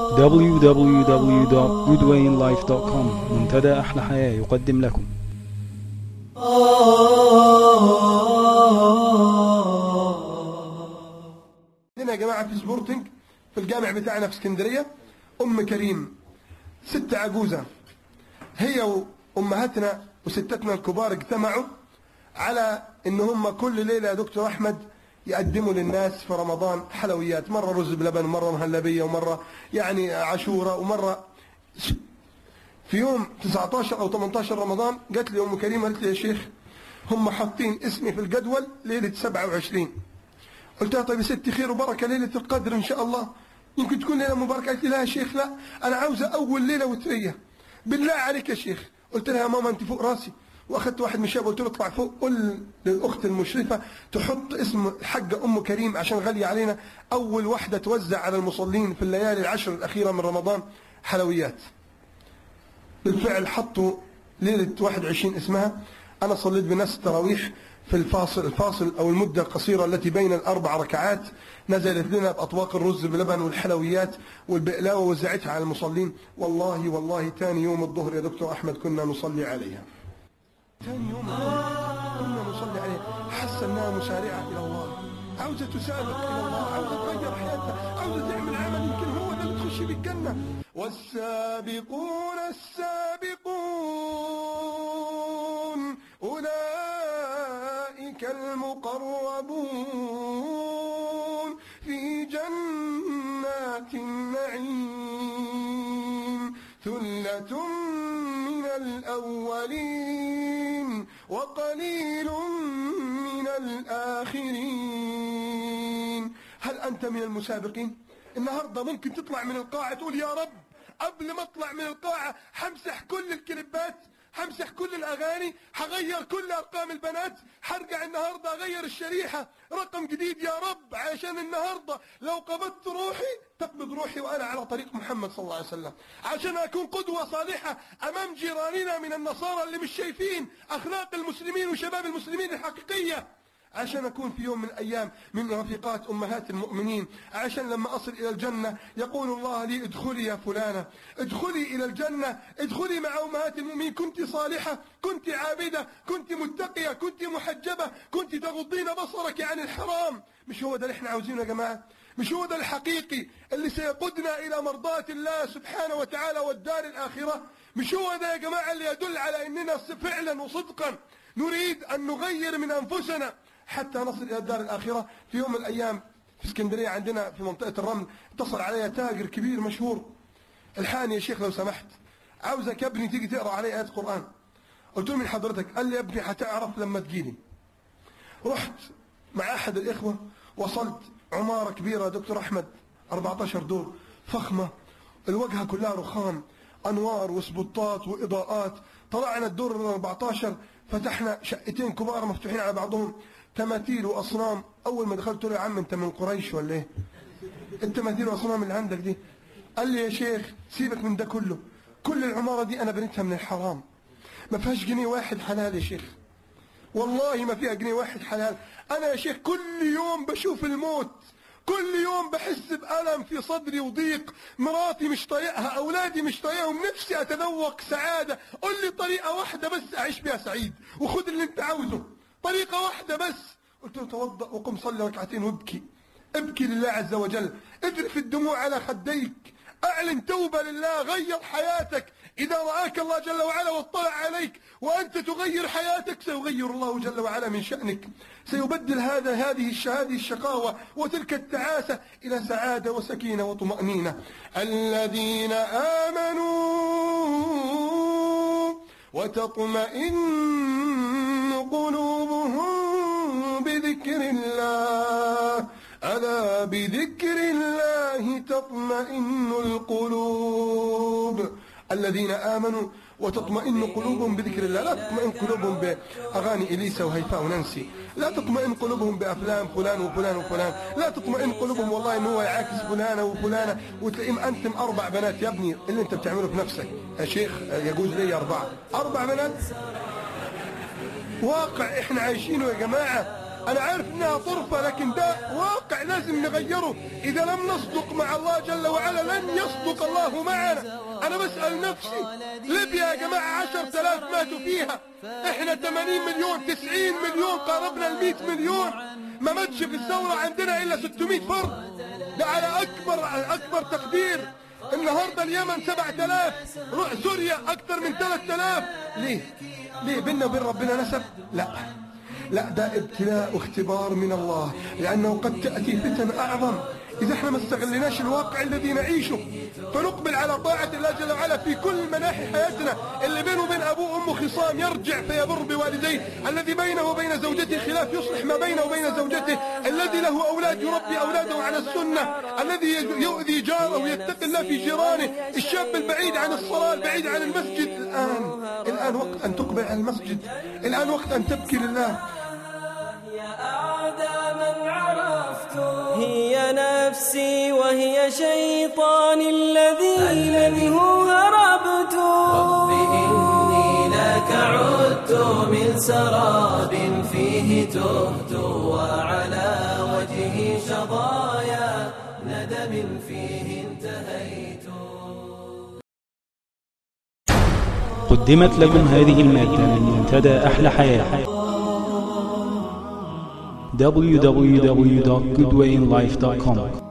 www.goodwayinlife.com. منتدى أحلى حياة يقدم لكم. هنا يا جماعة في سبورتنج في الجامع بتاعنا في اسكندرية أم كريم ست عجوزة، هي وأمهاتنا وستاتنا الكبار اجتمعوا على إن هم كل ليلة يا دكتور أحمد يقدموا للناس في رمضان حلويات، مرة رز بلبن ومرة مهلبية ومرة يعني عاشورة ومرة في يوم 19 أو 18 رمضان. قالت لي أم كريم، قالت لي يا شيخ هم حاطين اسمي في الجدول ليلة 27. قلت لها طيب يا ستي خير وبركة، ليلة القدر إن شاء الله يمكن تكون ليلة مباركة. قالت لي لا يا شيخ لا، أنا عاوزة أول ليلة وترية بالله عليك يا شيخ. قلت لها يا ماما أنت فوق راسي، وأخذت واحد من الشباب قلت له اطلع فوق قل للأخت المشرفة تحط اسم الحاجة أم كريم عشان غالية علينا، أول واحدة توزع على المصلين في الليالي العشر الأخيرة من رمضان حلويات. بالفعل حطوا ليلة 21 اسمها. أنا صليت بناس التراويح في الفاصل أو المدة القصيرة التي بين الأربع ركعات، نزلت لنا بأطواق الرز باللبن والحلويات والبقلاوة ووزعتها على المصلين. والله تاني يوم الظهر يا دكتور أحمد كنا نصلي عليها، ثاني يوم كنا نصلي عليها. حاسة أنها مسارعة إلى الله، عاوزة تسابق إلى الله، عاوزة تغير حياتها، عاوزة تعمل عمل يمكن هو ده اللي تخش بالجنة. والسابقون السابقون أولئك المقربون في جنات النعيم ثلة من الأولين وقليل من الآخرين. هل أنت من المسابقين؟ النهاردة ممكن تطلع من القاعة تقول يا رب قبل ما اطلع من القاعة همسح كل الكليبات، همسح كل الأغاني، هغير كل أرقام البنات، هرجع النهاردة أغير الشريحة رقم جديد يا رب، عشان النهاردة لو قبضت روحي تقبض روحي وأنا على طريق محمد صلى الله عليه وسلم، عشان أكون قدوة صالحة أمام جيراننا من النصارى اللي مش شايفين أخلاق المسلمين وشباب المسلمين الحقيقية، عشان أكون في يوم من الأيام من رفيقات أمهات المؤمنين، عشان لما أصل إلى الجنة يقول الله لي ادخلي يا فلانة، ادخلي إلى الجنة، ادخلي مع أمهات المؤمنين، كنت صالحة، كنت عابدة، كنت متقية، كنت محجبة، كنت تغضين بصرك عن الحرام. مش هو ده اللي احنا عاوزينه يا جماعة؟ مش هو ده الحقيقي اللي سيقودنا إلى مرضاة الله سبحانه وتعالى والدار الآخرة؟ مش هو ده يا جماعة اللي يدل على أننا فعلا وصدقا نريد أن نغير من أنفسنا حتى نصل إلى الدار الآخرة؟ في يوم من الأيام في اسكندرية عندنا في منطقة الرمل اتصل علي تاجر كبير مشهور، الحقني يا شيخ لو سمحت عاوزك يا ابني تيجي تقرأ علي آيات قرآن. قلت له من حضرتك؟ قال لي يا ابني هتعرف لما تجيلي. رحت مع أحد الإخوة، وصلت عمارة كبيرة يا دكتور أحمد 14 دور فخمة، الواجهة كلها رخام، أنوار وسبوتات وإضاءات. طلعنا الدور 14 فتحنا شقتين كبار مفتوحين على بعضهم، تماثيل وأصنام. أول ما دخلت له يا عم أنت من قريش ولا إيه؟ التماثيل وأصنام اللي عندك دي؟ قال لي يا شيخ سيبك من ده كله، كل العمارة دي أنا بنيتها من الحرام، ما فيهاش جنيه واحد حلال يا شيخ، والله ما فيها جنيه واحد حلال. أنا يا شيخ كل يوم بشوف الموت، كل يوم بحس بألم في صدري وضيق، مراتي مش طايقها، أولادي مش طايقهم، نفسي أتذوق سعادة. قل لي طريقة واحدة بس أعيش بها سعيد وخد اللي أنت عاوزه، طريقة واحدة بس. قلت له توضأ وقم صلي ركعتين وابكي، ابكي لله عز وجل، اذرف الدموع على خديك، أعلن توبة لله، غير حياتك. إذا رآك الله جل وعلا واطلع عليك وأنت تغير حياتك سيغير الله جل وعلا من شأنك، سيبدل هذه الشقاوة وتلك التعاسة إلى سعادة وسكينة وطمأنينة. الذين آمنوا وتطمئن قلوبهم بذكر الله، ألا بذكر الله تطمئن القلوب. الذين آمنوا وتطمئن قلوبهم بذكر الله، لا تطمئن قلوبهم بأغاني إليسا وهيفاء وننسي، لا تطمئن قلوبهم بأفلام فلان وفلان وفلان، لا تطمئن قلوبهم والله إنه هو يعاكس فلانة وفلانة وتلاقيهم أنتم 4 بنات. يا ابني اللي أنت بتعمله في نفسك يا شيخ يجوز لي 4 بنات؟ واقع إحنا عايشينه يا جماعة. أنا عارف إنها طرفة، لكن ده واقع لازم نغيره. إذا لم نصدق مع الله جل وعلا لن يصدق الله معنا. أنا بسأل نفسي، ليبيا يا جماعة 10,000 ماتوا فيها، إحنا 80 مليون 90 مليون، قاربنا 100 مليون. ما ماتش في الثورة عندنا إلا 600 فرد، ده على أكبر تقدير. النهاردة اليمن 7000، سوريا أكثر من 3000. ليه بيننا وبين ربنا نسب؟ لا، ده ابتلاء واختبار من الله، لأنه قد تأتي فتن أعظم إذا احنا ما استغلناش الواقع الذي نعيشه، فنقبل على طاعة الله جل وعلا في كل مناحي حياتنا. اللي بينه وبين أبوه وأمه خصام يرجع فيبر بوالديه، الذي بينه وبين زوجته خلاف يصلح ما بينه وبين زوجته، الذي له أولاد يربي أولاده على السنة، الذي يؤذي جاره ويتقي الله في جيرانه، الشاب البعيد عن الصلاة البعيد عن المسجد. الآن وقت أن تقبل على المسجد، الآن وقت أن تبكي لله. هي نفسي وهي شيطاني الذي هو هربت. رب إني لك عدت من سراب فيه تهت، وعلى وجهي شظايا ندم فيه انتهيت. قدمت لكم هذه المادة من منتدى أحلى حياة www.goodwayinlife.com